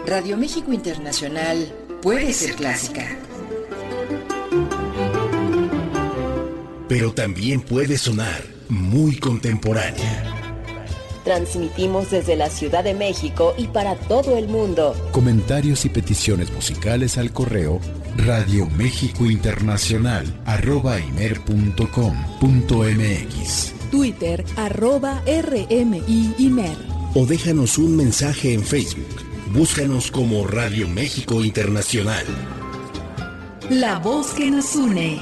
Radio México Internacional puede ser clásica, pero también puede sonar muy contemporánea. Transmitimos desde la Ciudad de México y para todo el mundo. Comentarios y peticiones musicales al correo radiomexicointernacional@imer.com.mx, Twitter @RMIImer, o déjanos un mensaje en Facebook. Búscanos como Radio México Internacional. La voz que nos une.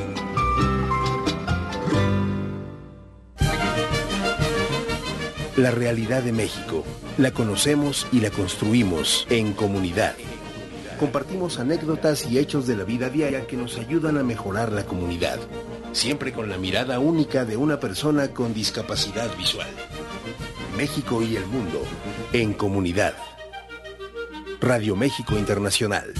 La realidad de México la conocemos y la construimos en comunidad. Compartimos anécdotas y hechos de la vida diaria que nos ayudan a mejorar la comunidad, siempre con la mirada única de una persona con discapacidad visual. México y el mundo en comunidad. Radio México Internacional.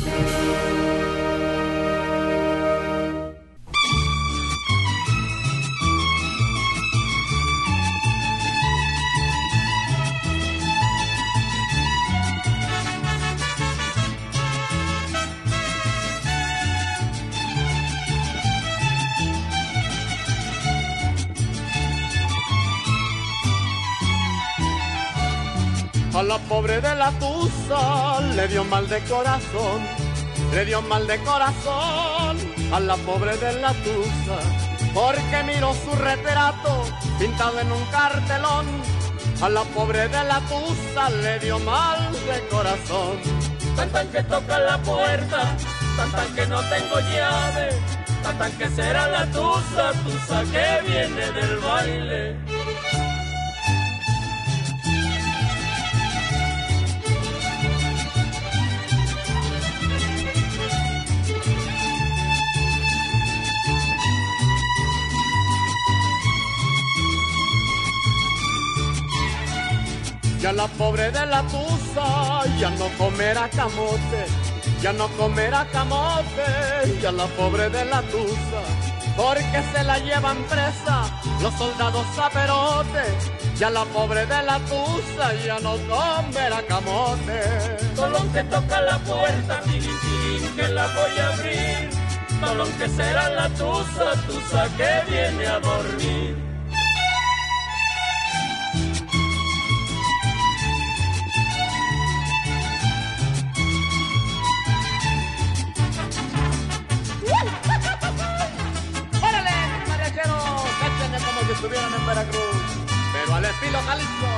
A la pobre de la tusa le dio mal de corazón, le dio mal de corazón a la pobre de la tusa, porque miró su retrato pintado en un cartelón. A la pobre de la tusa le dio mal de corazón. Tan tan que toca la puerta, tan tan que no tengo llave, tan tan que será la tusa, tusa que viene del baile. Ya la pobre de la tusa ya no comerá camote, ya no comerá camote, ya la pobre de la tusa, porque se la llevan presa los soldados zaperotes. Ya la pobre de la tusa ya no comerá camote. Tolón que toca la puerta, tirín, tirín, que la voy a abrir. Tolón que será la tusa, tusa que viene a dormir. Estuvieron en Veracruz, pero al estilo Jalisco.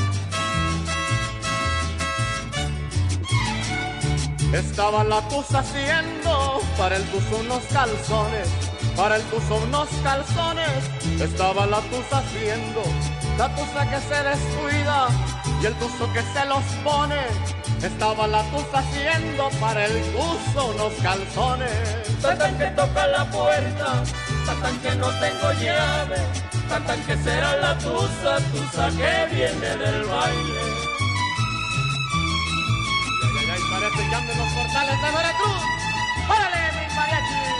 Estaba la tusa haciendo para el tuzo unos calzones, para el tuzo unos calzones. Estaba la tusa haciendo, la tusa que se descuida y el tuzo que se los pone. Estaba la tusa haciendo para el tuzo unos calzones. Tan que toca la puerta, tan que no tengo llave, tan que será la tusa, tusa que viene del baile. Ay, parece que ando en los portales de Veracruz. ¡Órale, mis mariachis!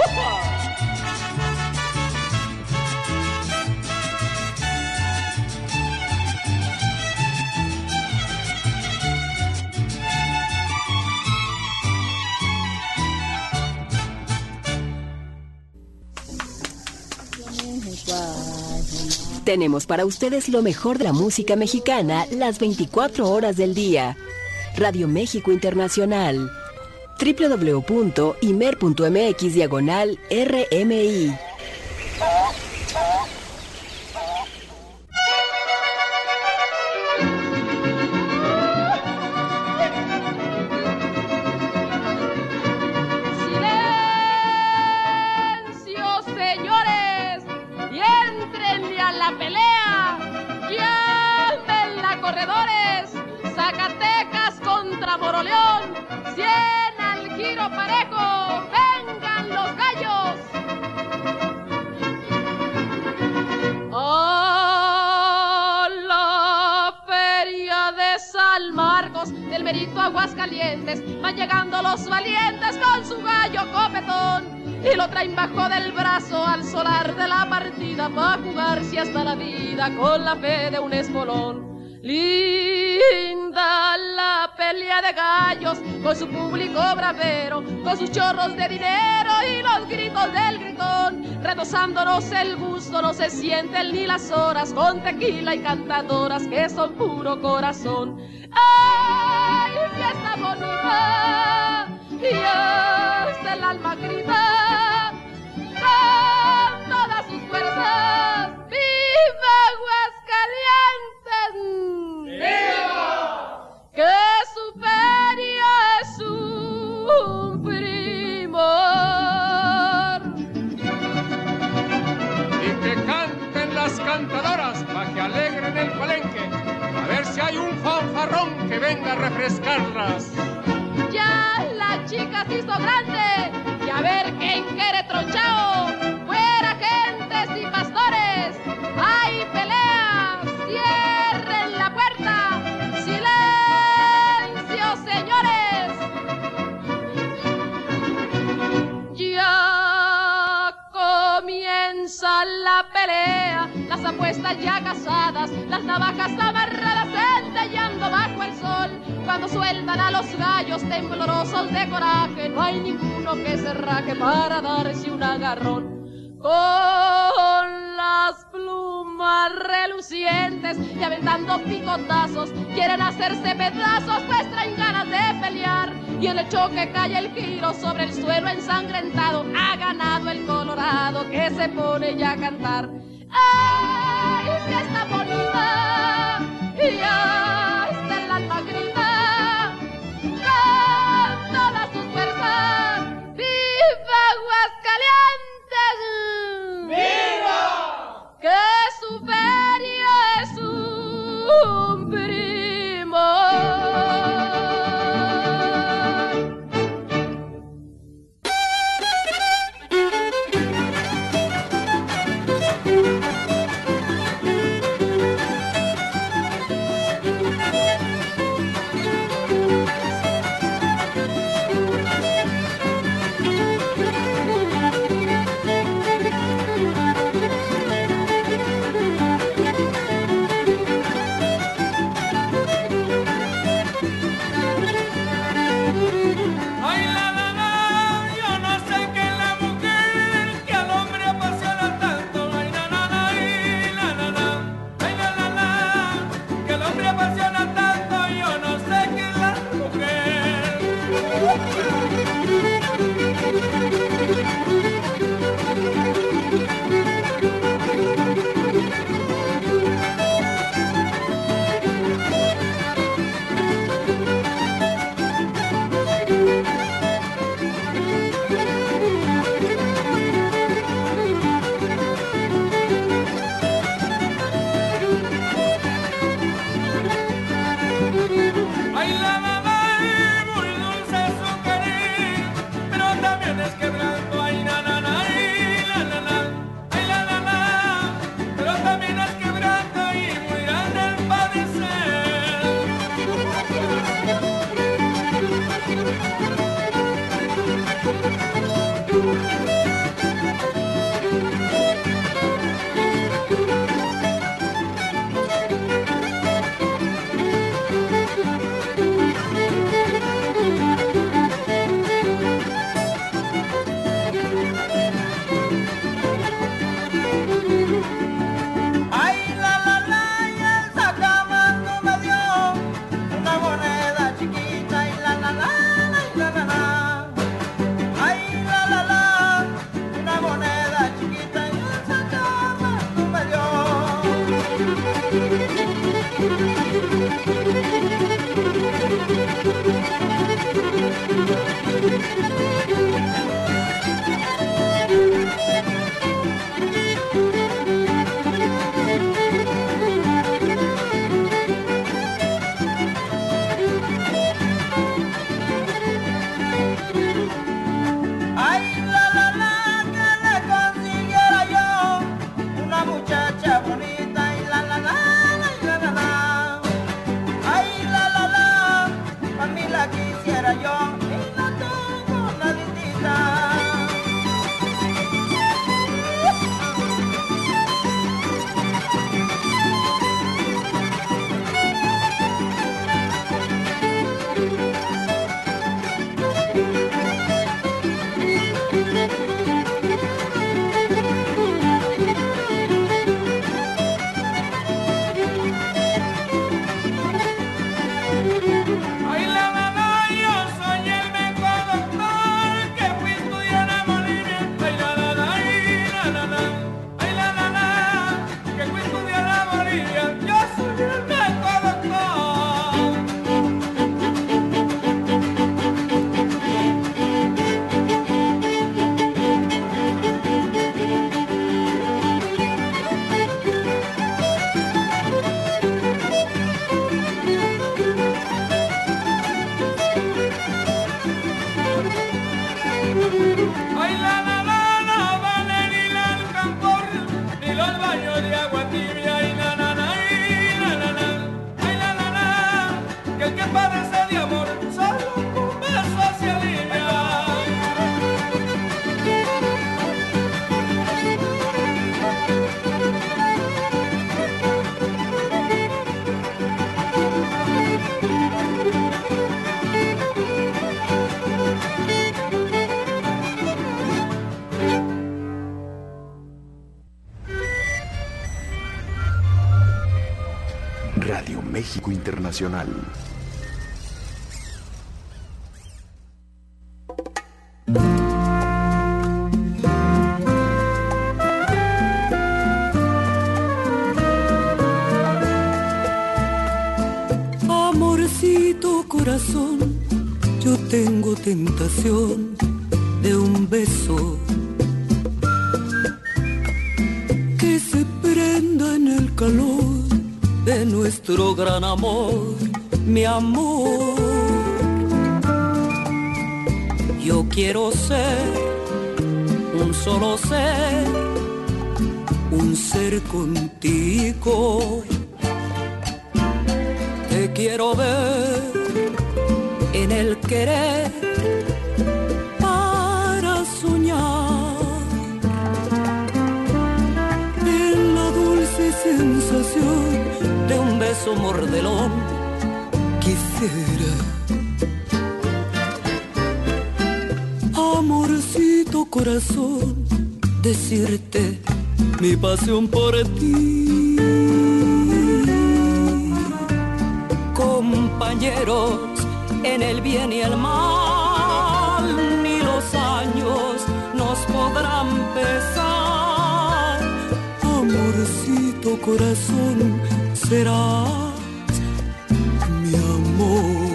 Tenemos para ustedes lo mejor de la música mexicana las 24 horas del día. Radio México Internacional. www.imer.mx/RMI. Zacatecas contra Moroleón, 100 al giro parejo, vengan los gallos. A la feria de San Marcos, del Merito Aguascalientes, van llegando los valientes con su gallo copetón. Y lo traen bajo del brazo al solar de la partida, pa' jugarse hasta la vida con la fe de un espolón. Linda la pelea de gallos, con su público bravero, con sus chorros de dinero y los gritos del gritón. Retozándonos el gusto, no se sienten ni las horas, con tequila y cantadoras que son puro corazón. ¡Ay, fiesta bonita! Y hasta el alma grita con todas sus fuerzas. ¡Viva Aguascalientes! ¡Viva! Que su feria es un primor. Y que canten las cantadoras para que alegren el palenque. A ver si hay un fanfarrón que venga a refrescarlas. Ya la chica se hizo grande y a ver quién quiere tronchao. Fuera gentes y pastores, hay peleas, cierren la puerta. Silencio, señores. Ya comienza la pelea, las apuestas ya casadas, las navajas amarradas centelleando bajo el sol. Cuando sueltan a los gallos temblorosos de coraje, no hay ninguno que se raje para darse un agarrón. Con las plumas relucientes y aventando picotazos, quieren hacerse pedazos, pues traen ganas de pelear. Y en el choque cae el giro sobre el suelo ensangrentado. Ha ganado el Colorado, que se pone ya a cantar. ¡Ay, fiesta bonita! Y hasta el alma grita con todas sus fuerzas. ¡Viva Aguascalientes! ¡Viva! Que su feria es un primor. México Internacional. Amorcito corazón, yo tengo tentación de un beso que se prenda en el calor de nuestro gran amor, mi amor. Yo quiero ser un solo ser, un ser contigo. Te quiero ver en el querer para soñar, en la dulce sensación de un beso mordelón. Quisiera, amorcito corazón, decirte mi pasión por ti. Compañeros en el bien y el mal, ni los años nos podrán pesar. Amorcito corazón, serás mi amor.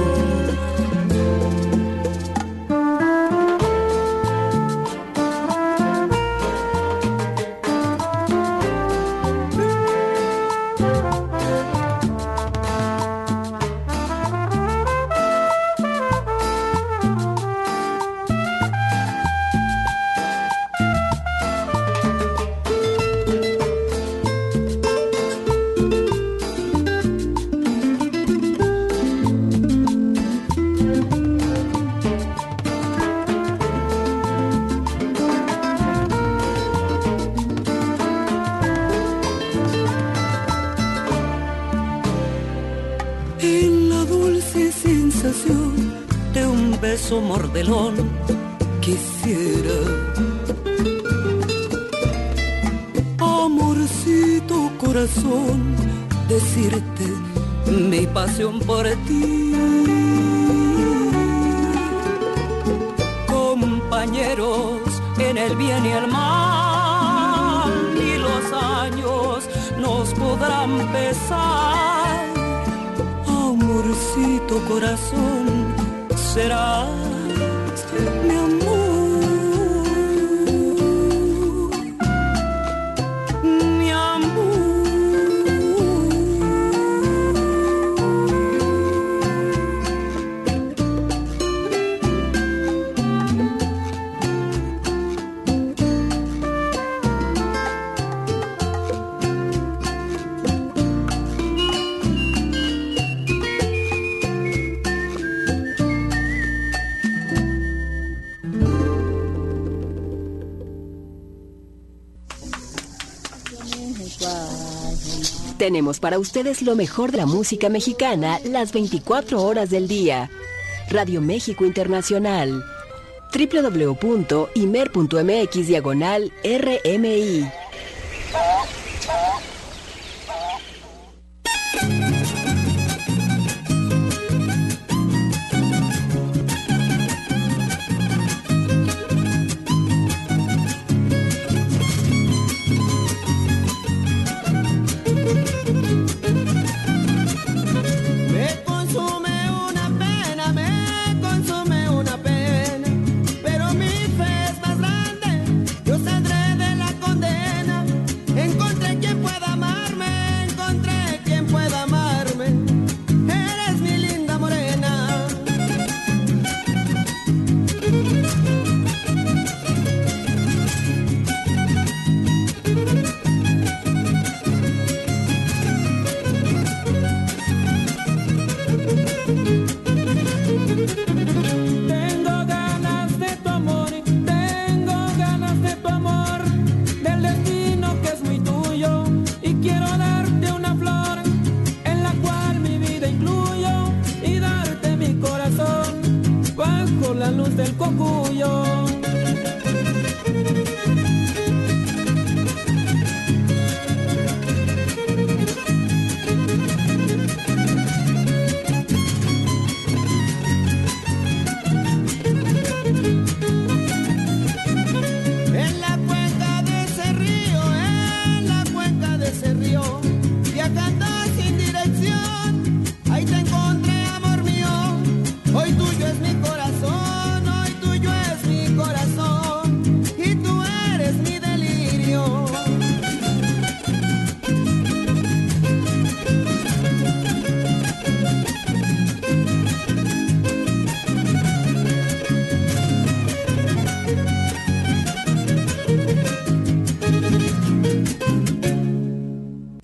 De un beso mordelón quisiera, amorcito corazón, decirte mi pasión por ti. Compañeros en el bien y el mal, ni los años nos podrán pesar. Amorcito corazón, serás mi amor, mi amor. Tenemos para ustedes lo mejor de la música mexicana las 24 horas del día. Radio México Internacional. www.imer.mx/RMI. Pero mi fe es más grande, yo saldré de la condena.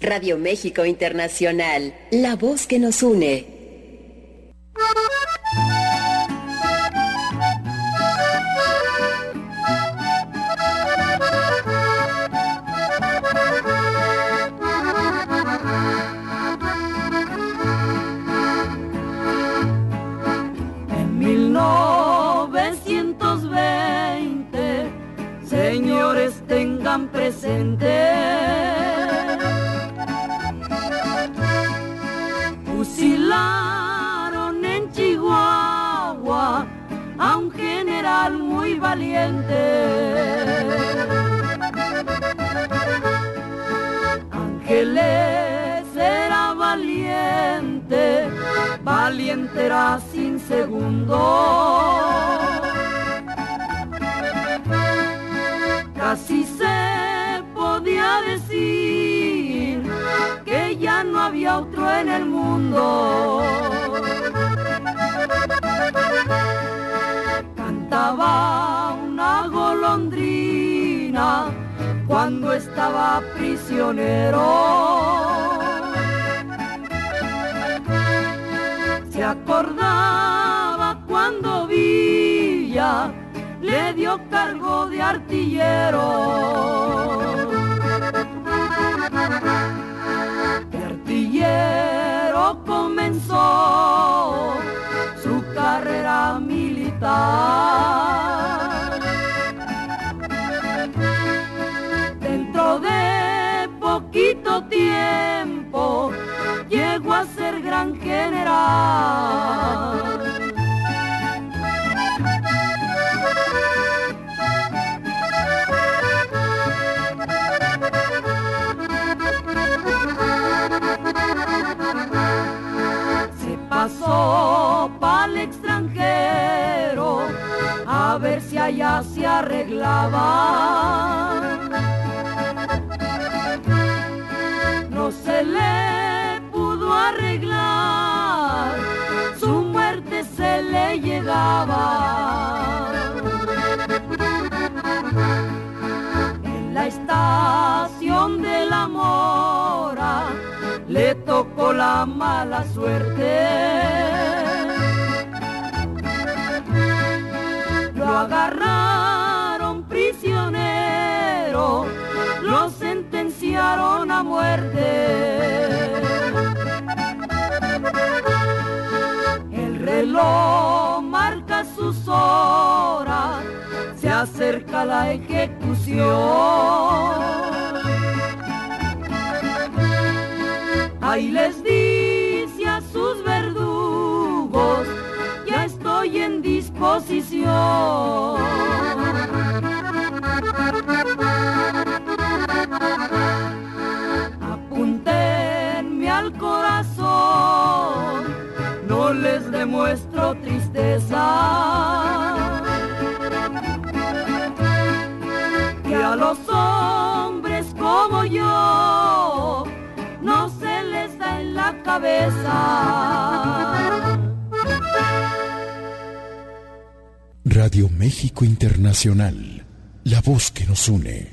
Radio México Internacional, la voz que nos une. En 1920, señores, tengan presente, fusilaron en Chihuahua a un general muy valiente. Ángeles era valiente, valiente era sin segundo. Casi se podía decir que ya no había otro en el mundo. Cantaba una golondrina cuando estaba prisionero. Se acordaba cuando Villa le dio cargo de artillero. De artillero comenzó su carrera militar. Dentro de poquito tiempo llegó a ser gran general. Se pasó pa'l extranjero a ver si allá se arreglaba. No se le pudo arreglar, su muerte se le llegaba. En la estación de la Mora le tocó la mala suerte. Lo agarraron prisionero, lo sentenciaron a muerte. El reloj marca sus horas, se acerca la ejecución. Ahí les dice a sus verdugos, ya estoy en disposición. Apúntenme al corazón, no les demuestro tristeza. Que a los hombres como yo no se les da en la cabeza. Radio México Internacional, la voz que nos une.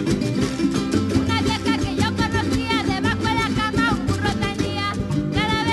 Una vieja que yo conocía, debajo de la cama un burro tenía. Cada vez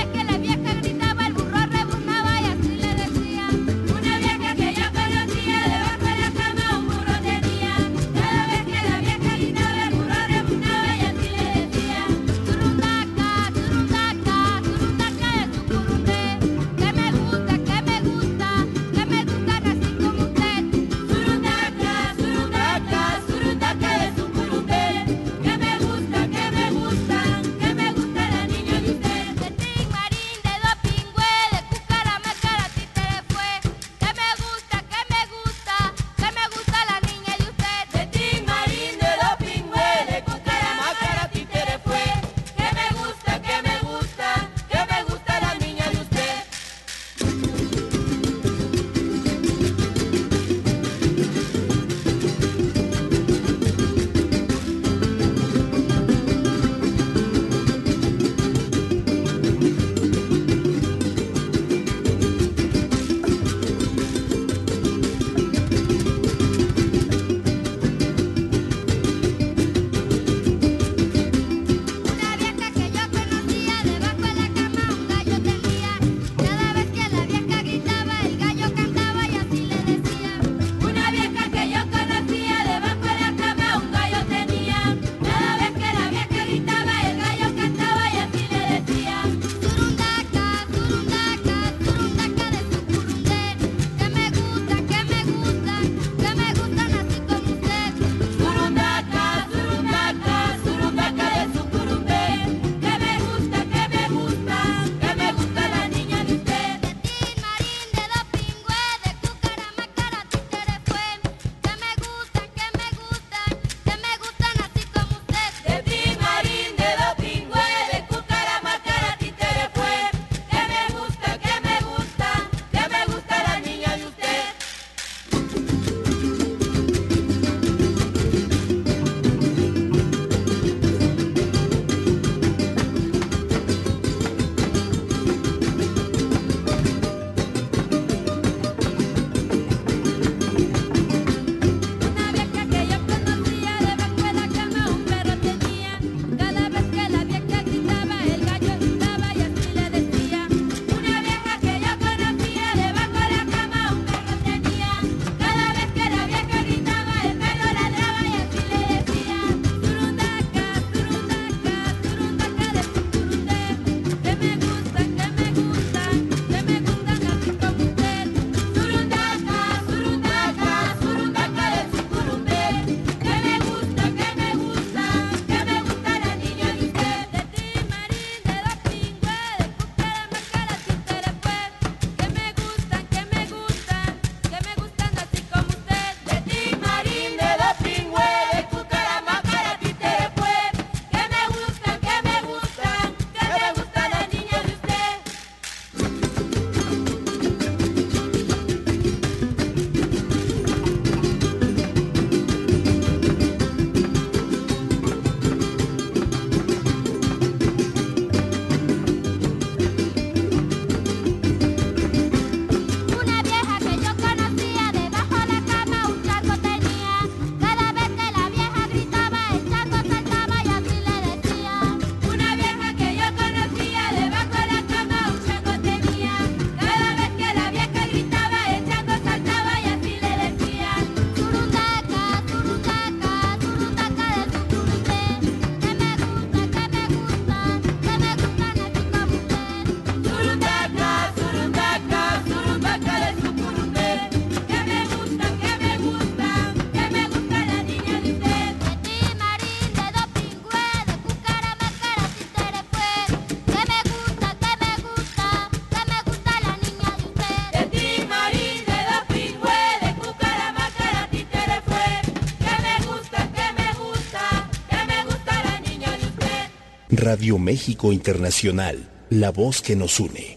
Radio México Internacional, la voz que nos une.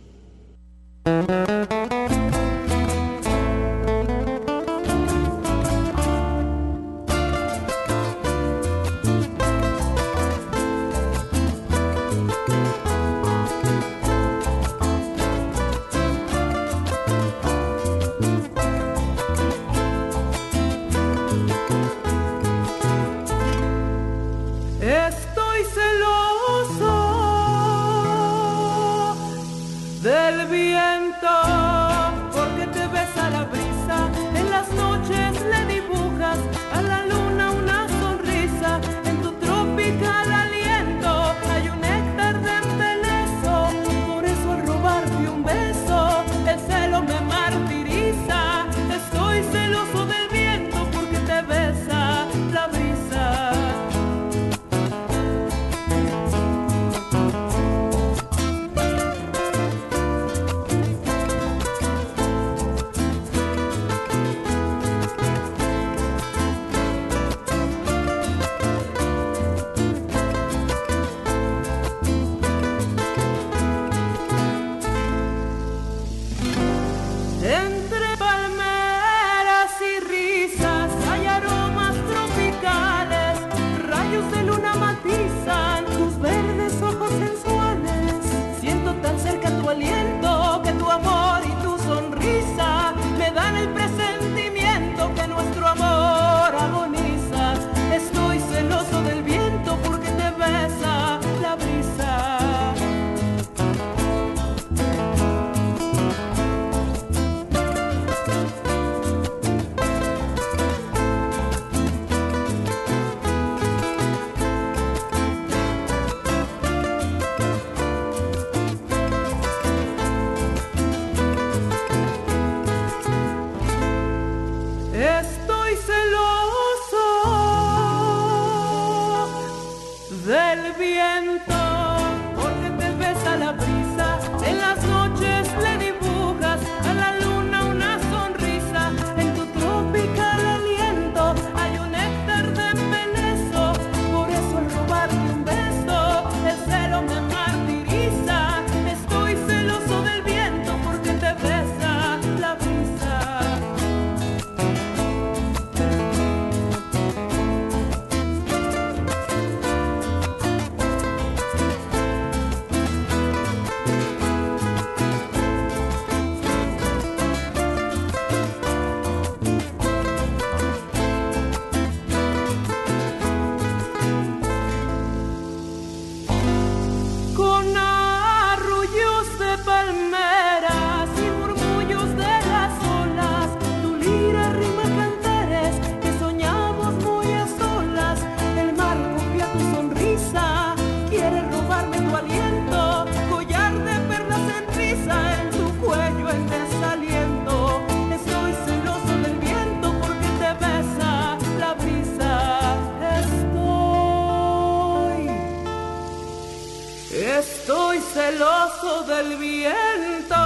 Estoy celoso del viento,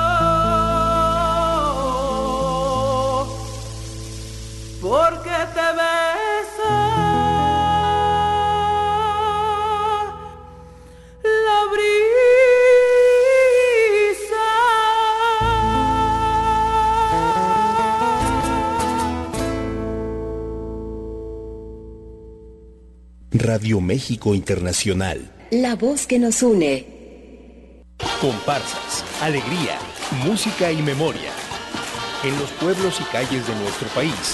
porque te besa la brisa. Radio México Internacional. La voz que nos une. Comparsas, alegría, música y memoria. En los pueblos y calles de nuestro país.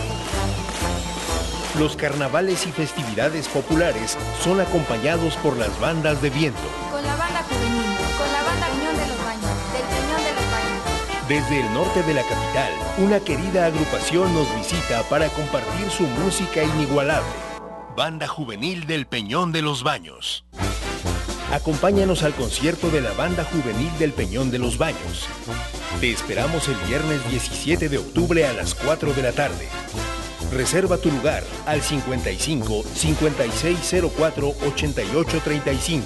Los carnavales y festividades populares son acompañados por las bandas de viento. Con la banda juvenil, con la banda Peñón de los Baños, del Peñón de los Baños. Desde el norte de la capital, una querida agrupación nos visita para compartir su música inigualable. Banda Juvenil del Peñón de los Baños. Acompáñanos al concierto de la Banda Juvenil del Peñón de los Baños. Te esperamos el viernes 17 de octubre a las 4 de la tarde. Reserva tu lugar al 55 5604 8835.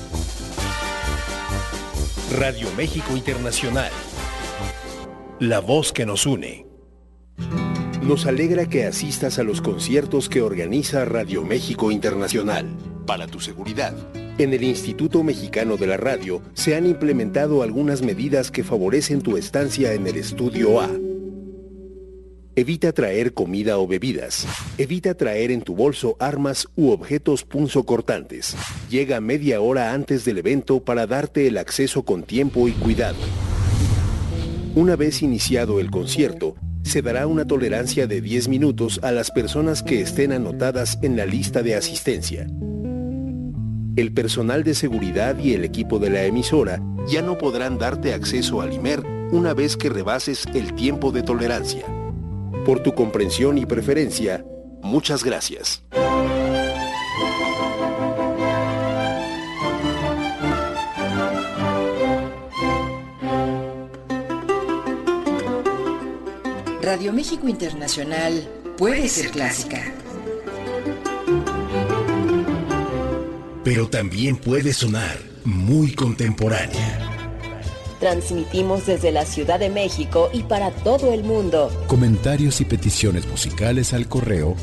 Radio México Internacional. La voz que nos une. Nos alegra que asistas a los conciertos que organiza Radio México Internacional. Para tu seguridad, En el Instituto Mexicano de la Radio se han implementado algunas medidas que favorecen tu estancia en el Estudio A. Evita traer comida o bebidas. Evita traer en tu bolso armas u objetos punzocortantes. Llega media hora antes del evento para darte el acceso con tiempo y cuidado. Una vez iniciado el concierto, se dará una tolerancia de 10 minutos a las personas que estén anotadas en la lista de asistencia. El personal de seguridad y el equipo de la emisora ya no podrán darte acceso al IMER una vez que rebases el tiempo de tolerancia. Por tu comprensión y preferencia, muchas gracias. Radio México Internacional puede ser clásica, pero también puede sonar muy contemporánea. Transmitimos desde la Ciudad de México y para todo el mundo. Comentarios y peticiones musicales al correo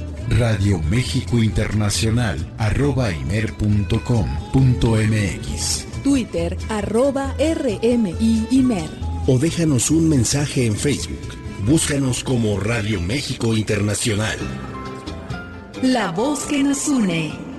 radiomexicointernacional@imer.com.mx, Twitter @RMIImer. O déjanos un mensaje en Facebook. Búscanos como Radio México Internacional. La voz que nos une.